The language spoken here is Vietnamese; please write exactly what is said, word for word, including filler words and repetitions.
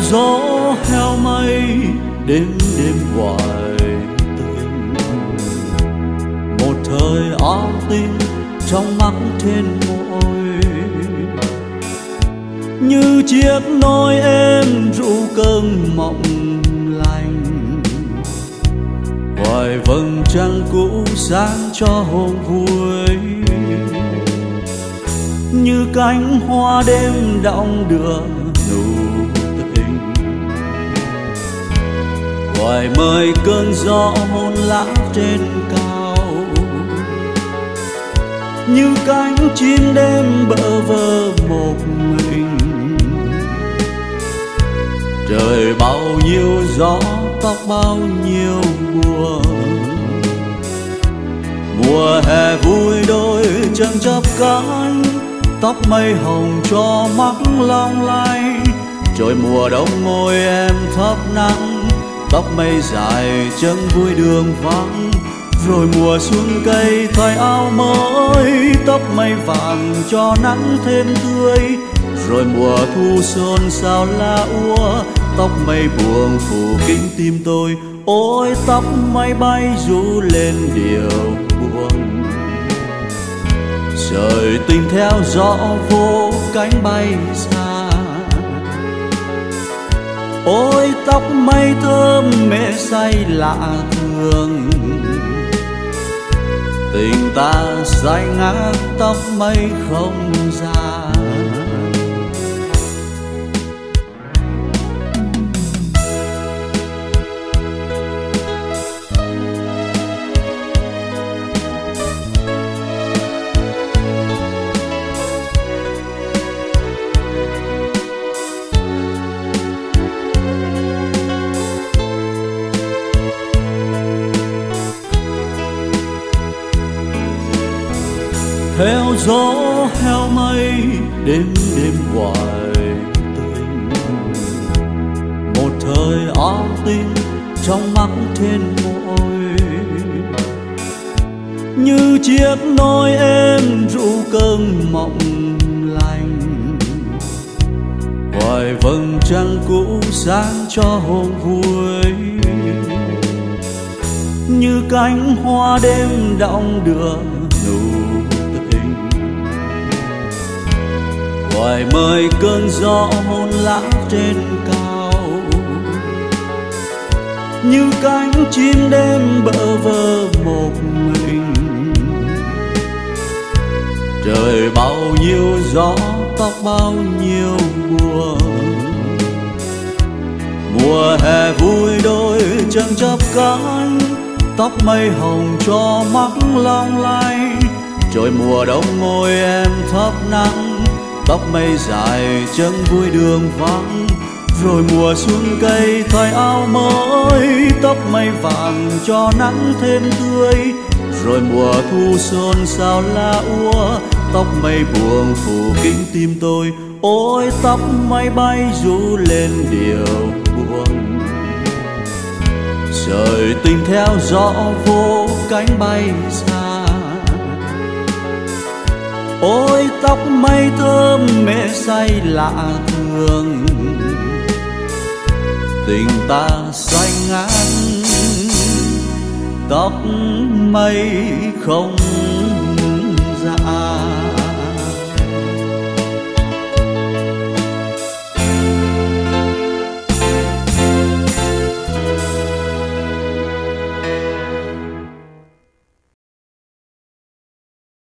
gió heo mây, đêm đêm hoài tình. Một thời áo tím trong mắt trên môi, như chiếc nôi êm ru cơn mộng lành. Hoài vầng trăng cũ sáng cho hôm vui, như cánh hoa đêm đong đưa nụ tình. Hoài mời cơn gió hôn lá trên cao, như cánh chim đêm bơ vơ một mình. Trời bao nhiêu gió, tóc bao nhiêu buồn. Mùa hè vui đôi chân chớp cánh, tóc mây hồng cho mắt long lanh. Rồi mùa đông môi em thấp nắng, tóc mây dài chân vui đường vắng. Rồi mùa xuân cây thay áo mới, tóc mây vàng cho nắng thêm tươi. Rồi mùa thu xôn xao lá úa, tóc mây buồn phủ kín tim tôi. Ôi tóc mây bay rũ lên điều buồn. Trời tình theo gió vô cánh bay xa. Ôi tóc mây thơm mê say lạ thường. Tình ta xanh ngát tóc mây không ra. Theo gió heo mây, đêm đêm hoài tình. Một thời áo tím trong mắt trên môi, như chiếc nôi êm ru cơn mộng lành. Hoài vầng trăng cũ sáng cho hôm vui, như cánh hoa đêm đong đưa nụ. Hoài mời cơn gió hôn lá trên cao, như cánh chim đêm bơ vơ một mình. Trời bao nhiêu gió, tóc bao nhiêu buồn. Mùa hè vui đôi chân chớp cánh, tóc mây hồng cho mắt long lanh. Rồi mùa đông môi em thấp nắng, tóc mây dài chân vui đường vắng. Rồi mùa xuân cây thay áo mới, tóc mây vàng cho nắng thêm tươi. Rồi mùa thu xôn xao lá úa, tóc mây buồn phủ kín tim tôi. Ôi tóc mây bay rũ lên điều buồn. Trời tình theo gió vô cánh bay xa. Ôi tóc mây thơm mê say lạ thường. Tình ta xanh ngát tóc mây không ra.